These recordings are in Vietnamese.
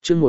chương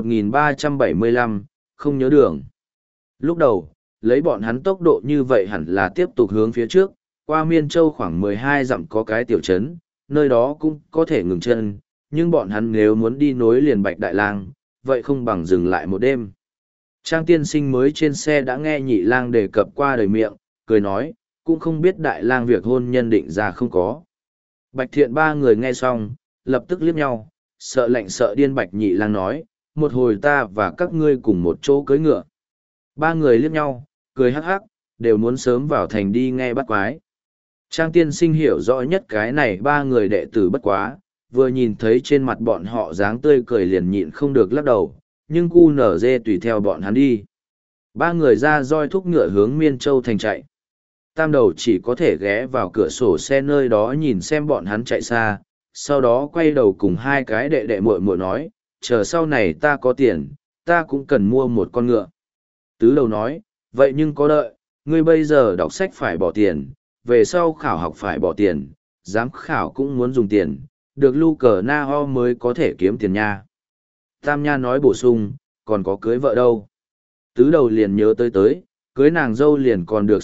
1375, không nhớ đường. Lúc đầu, lấy bọn hắn tốc độ như vậy hẳn là tiếp tục hướng phía trước, qua Miên Châu khoảng 12 dặm có cái tiểu trấn, nơi đó cũng có thể ngừng chân, nhưng bọn hắn nếu muốn đi nối liền Bạch Đại Lang, vậy không bằng dừng lại một đêm. Trang tiên sinh mới trên xe đã nghe Nhị Lang đề cập qua đời miệng, cười nói, cũng không biết Đại Lang việc hôn nhân định ra không có. Bạch Thiện ba người nghe xong, lập tức liếc nhau, sợ lạnh sợ điên. Bạch Nhị Lang nói, một hồi ta và các ngươi cùng một chỗ cưỡi ngựa. Ba người liếc nhau, cười hắc hắc, đều muốn sớm vào thành đi nghe bắt quái. Trang tiên sinh hiểu rõ nhất cái này ba người đệ tử bất quá, vừa nhìn thấy trên mặt bọn họ dáng tươi cười liền nhịn không được lắc đầu, nhưng cu nở dê tùy theo bọn hắn đi. Ba người ra roi thúc ngựa hướng Miên Châu thành chạy. Tam đầu chỉ có thể ghé vào cửa sổ xe nơi đó nhìn xem bọn hắn chạy xa, sau đó quay đầu cùng hai cái đệ đệ muội muội nói, chờ sau này ta có tiền, ta cũng cần mua một con ngựa. Tứ đầu nói, vậy nhưng có đợi, ngươi bây giờ đọc sách phải bỏ tiền, về sau khảo học phải bỏ tiền, giám khảo cũng muốn dùng tiền, được lưu cờ na ho mới có thể kiếm tiền nha. Tam Nha nói bổ sung, còn có cưới vợ đâu. Tứ đầu liền nhớ tới, cưới nàng dâu liền còn được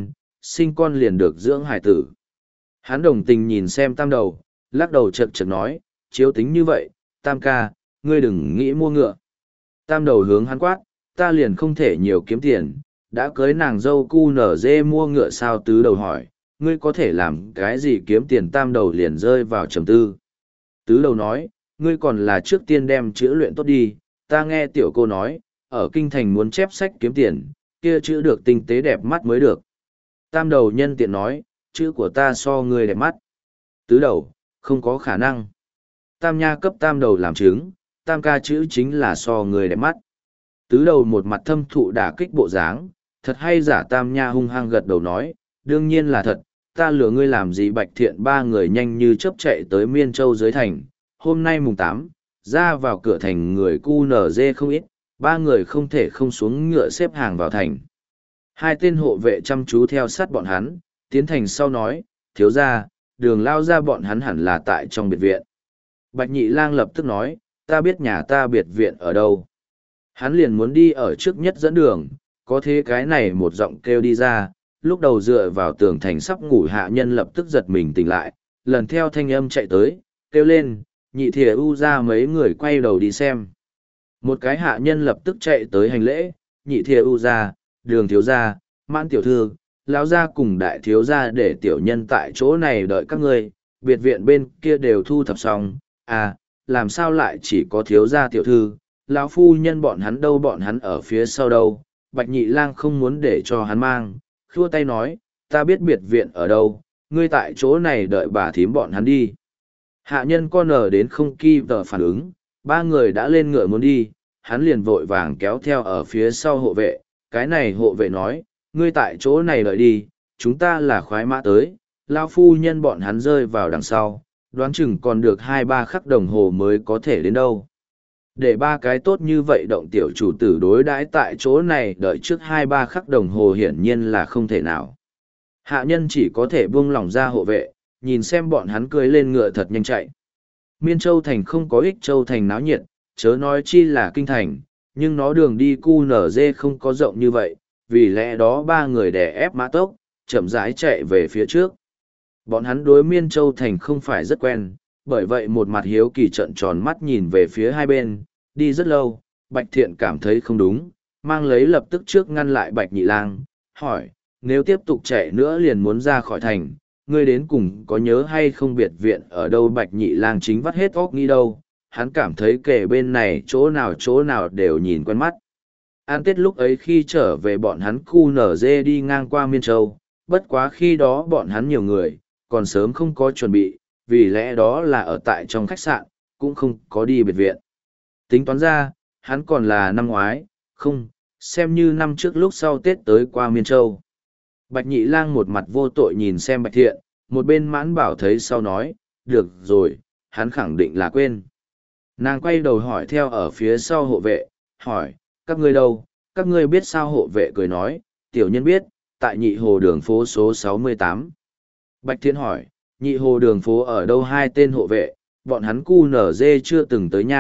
sinh con liền được dưỡng hải tử. Hắn đồng tình nhìn xem tam đầu, lắc đầu chật chật nói, chiếu tính như vậy, tam ca, ngươi đừng nghĩ mua ngựa. Tam đầu hướng hắn quát, ta liền không thể nhiều kiếm tiền, đã cưới nàng dâu cu nở dê mua ngựa sao. Tứ đầu hỏi, ngươi có thể làm cái gì kiếm tiền. Tam đầu liền rơi vào trầm tư. Tứ đầu nói, ngươi còn là trước tiên đem chữ luyện tốt đi, ta nghe tiểu cô nói, ở kinh thành muốn chép sách kiếm tiền, kia chữ được tinh tế đẹp mắt mới được. Tam đầu nhân tiện nói, chữ của ta so ngươi đẹp mắt. Tứ đầu, không có khả năng. Tam Nha cấp tam đầu làm chứng, tam ca chữ chính là so ngươi đẹp mắt. Tứ đầu một mặt thâm thụ đả kích bộ dáng, thật hay giả. Tam Nha hung hăng gật đầu nói, đương nhiên là thật, ta lừa ngươi làm gì. Bạch Thiện ba người nhanh như chớp chạy tới Miên Châu dưới thành, hôm nay mùng 8, ra vào cửa thành người cu nở dê không ít, ba người không thể không xuống ngựa xếp hàng vào thành. Hai tên hộ vệ chăm chú theo sát bọn hắn, tiến thành sau nói, thiếu ra, đường lao ra bọn hắn hẳn là tại trong biệt viện. Bạch Nhị Lang lập tức nói, ta biết nhà ta biệt viện ở đâu. Hắn liền muốn đi ở trước nhất dẫn đường, có thế cái này một giọng kêu đi ra, lúc đầu dựa vào tường thành sắp ngủ hạ nhân lập tức giật mình tỉnh lại, lần theo thanh âm chạy tới, kêu lên, Nhị Thìa U ra. Mấy người quay đầu đi xem. Một cái hạ nhân lập tức chạy tới hành lễ, Nhị Thìa U ra, Đường thiếu gia, Mãn tiểu thư, lão gia cùng đại thiếu gia để tiểu nhân tại chỗ này đợi các ngươi, biệt viện bên kia đều thu thập xong. À, làm sao lại chỉ có thiếu gia tiểu thư, lão phu nhân bọn hắn đâu, bọn hắn ở phía sau đâu. Bạch Nhị Lang không muốn để cho hắn mang, khua tay nói, ta biết biệt viện ở đâu, ngươi tại chỗ này đợi bà thím bọn hắn đi. Hạ nhân con nở đến không kịp tờ phản ứng, ba người đã lên ngựa muốn đi, hắn liền vội vàng kéo theo ở phía sau hộ vệ. Cái này hộ vệ nói, ngươi tại chỗ này đợi đi, chúng ta là khoái mã tới. Lao phu nhân bọn hắn rơi vào đằng sau, đoán chừng còn được 2-3 khắc đồng hồ mới có thể đến đâu. Để ba cái tốt như vậy động tiểu chủ tử đối đãi tại chỗ này đợi trước 2-3 khắc đồng hồ hiển nhiên là không thể nào. Hạ nhân chỉ có thể buông lỏng ra hộ vệ, nhìn xem bọn hắn cưỡi lên ngựa thật nhanh chạy. Miên Châu thành không có Ích Châu thành náo nhiệt, chớ nói chi là kinh thành, nhưng nó đường đi cu nở dê không có rộng như vậy, vì lẽ đó ba người đè ép mã tốc, chậm rãi chạy về phía trước. Bọn hắn đối Miên Châu thành không phải rất quen, bởi vậy một mặt hiếu kỳ trợn tròn mắt nhìn về phía hai bên, đi rất lâu, Bạch Thiện cảm thấy không đúng, mang lấy lập tức trước ngăn lại Bạch Nhị Lang, hỏi, nếu tiếp tục chạy nữa liền muốn ra khỏi thành, ngươi đến cùng có nhớ hay không biệt viện ở đâu? Bạch Nhị Lang chính vắt hết óc nghĩ đâu, hắn cảm thấy kể bên này chỗ nào đều nhìn quen mắt. An Tết lúc ấy khi trở về bọn hắn cu nở dê đi ngang qua Miên Châu, bất quá khi đó bọn hắn nhiều người, còn sớm không có chuẩn bị, vì lẽ đó là ở tại trong khách sạn, cũng không có đi biệt viện. Tính toán ra, hắn còn là năm ngoái, không, xem như năm trước lúc sau Tết tới qua Miên Châu. Bạch Nhị Lang một mặt vô tội nhìn xem Bạch Thiện, một bên Mãn Bảo thấy sau nói, được rồi, hắn khẳng định là quên. Nàng quay đầu hỏi theo ở phía sau hộ vệ, hỏi, các ngươi đâu? Các ngươi biết sao? Hộ vệ cười nói, tiểu nhân biết, tại Nhị Hồ đường phố số 68. Bạch Thiện hỏi, Nhị Hồ đường phố ở đâu? Hai tên hộ vệ, bọn hắn cu nở dê chưa từng tới nhà,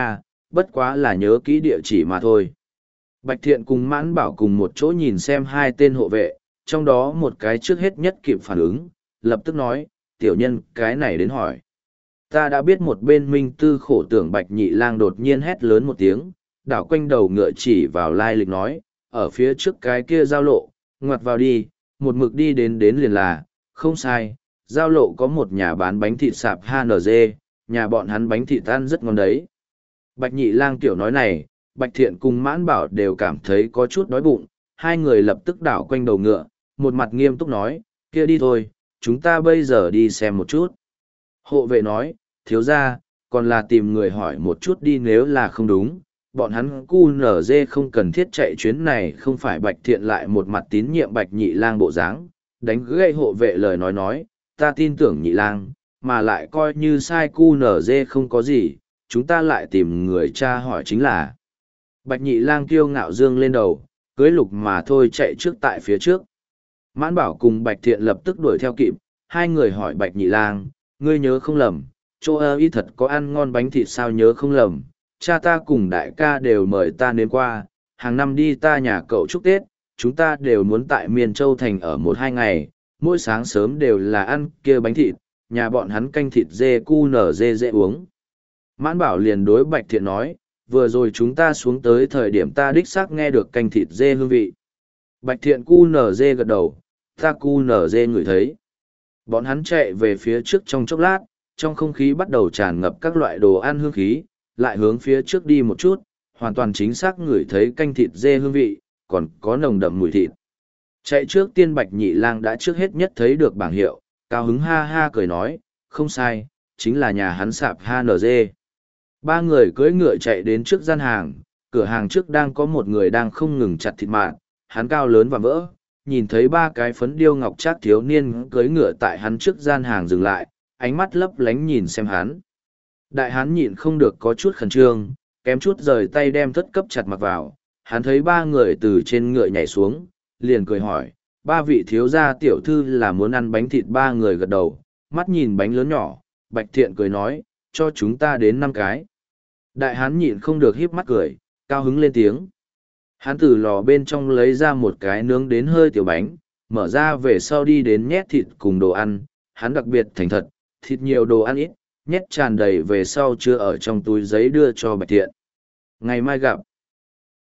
bất quá là nhớ kỹ địa chỉ mà thôi. Bạch Thiện cùng Mãn Bảo cùng một chỗ nhìn xem hai tên hộ vệ, trong đó một cái trước hết nhất kịp phản ứng, lập tức nói, tiểu nhân cái này đến hỏi. Ta đã biết một bên Minh Tư khổ tưởng Bạch Nhị Lang đột nhiên hét lớn một tiếng, đảo quanh đầu ngựa chỉ vào lai lịch nói, ở phía trước cái kia giao lộ, ngoặt vào đi, một mực đi đến liền là, không sai, giao lộ có một nhà bán bánh thịt sạp HNG, nhà bọn hắn bánh thịt ăn rất ngon đấy. Bạch Nhị Lang tiểu nói này, Bạch Thiện cùng Mãn Bảo đều cảm thấy có chút đói bụng, hai người lập tức đảo quanh đầu ngựa, một mặt nghiêm túc nói, kia đi thôi, chúng ta bây giờ đi xem một chút. Hộ vệ nói, thiếu ra, còn là tìm người hỏi một chút đi nếu là không đúng, bọn hắn QNZ không cần thiết chạy chuyến này không phải Bạch Thiện lại một mặt tín nhiệm Bạch Nhị Lang bộ dáng, đánh gãy hộ vệ lời nói, ta tin tưởng Nhị Lang, mà lại coi như sai QNZ không có gì, chúng ta lại tìm người tra hỏi chính là. Bạch Nhị Lang kiêu ngạo dương lên đầu, cưới lục mà thôi chạy trước tại phía trước. Mãn Bảo cùng Bạch Thiện lập tức đuổi theo kịp, hai người hỏi Bạch Nhị Lang, ngươi nhớ không lầm, chỗ ơ y thật có ăn ngon bánh thịt sao nhớ không lầm, cha ta cùng đại ca đều mời ta đến qua, hàng năm đi ta nhà cậu chúc Tết, chúng ta đều muốn tại Miền Châu Thành ở 1-2 ngày, mỗi sáng sớm đều là ăn kia bánh thịt, nhà bọn hắn canh thịt dê cu nở dê dễ uống. Mãn Bảo liền đối Bạch Thiện nói, vừa rồi chúng ta xuống tới thời điểm ta đích xác nghe được canh thịt dê hương vị. Bạch Thiện cu nở dê gật đầu, ta cu nở dê ngửi thấy. Bọn hắn chạy về phía trước trong chốc lát, trong không khí bắt đầu tràn ngập các loại đồ ăn hương khí, lại hướng phía trước đi một chút, hoàn toàn chính xác ngửi thấy canh thịt dê hương vị, còn có nồng đậm mùi thịt. Chạy trước tiên Bạch Nhị Lang đã trước hết nhất thấy được bảng hiệu, cao hứng ha ha cười nói, không sai, chính là nhà hắn sạp HNG. Ba người cưỡi ngựa chạy đến trước gian hàng, cửa hàng trước đang có một người đang không ngừng chặt thịt mạn, hắn cao lớn và vỡ, nhìn thấy ba cái phấn điêu ngọc trác thiếu niên cưỡi ngựa tại hắn trước gian hàng dừng lại, ánh mắt lấp lánh nhìn xem hắn. Đại hán nhịn không được có chút khẩn trương, kém chút rời tay đem thất cấp chặt mặc vào, hắn thấy ba người từ trên ngựa nhảy xuống, liền cười hỏi, ba vị thiếu gia tiểu thư là muốn ăn bánh thịt ba người gật đầu, mắt nhìn bánh lớn nhỏ, Bạch Thiện cười nói, cho chúng ta đến 5 cái. Đại hán nhịn không được híp mắt cười, cao hứng lên tiếng. Hắn từ lò bên trong lấy ra một cái nướng đến hơi tiểu bánh, mở ra về sau đi đến nhét thịt cùng đồ ăn, hắn đặc biệt thành thật, thịt nhiều đồ ăn ít, nhét tràn đầy về sau chưa ở trong túi giấy đưa cho Bạch Thiện. Ngày mai gặp.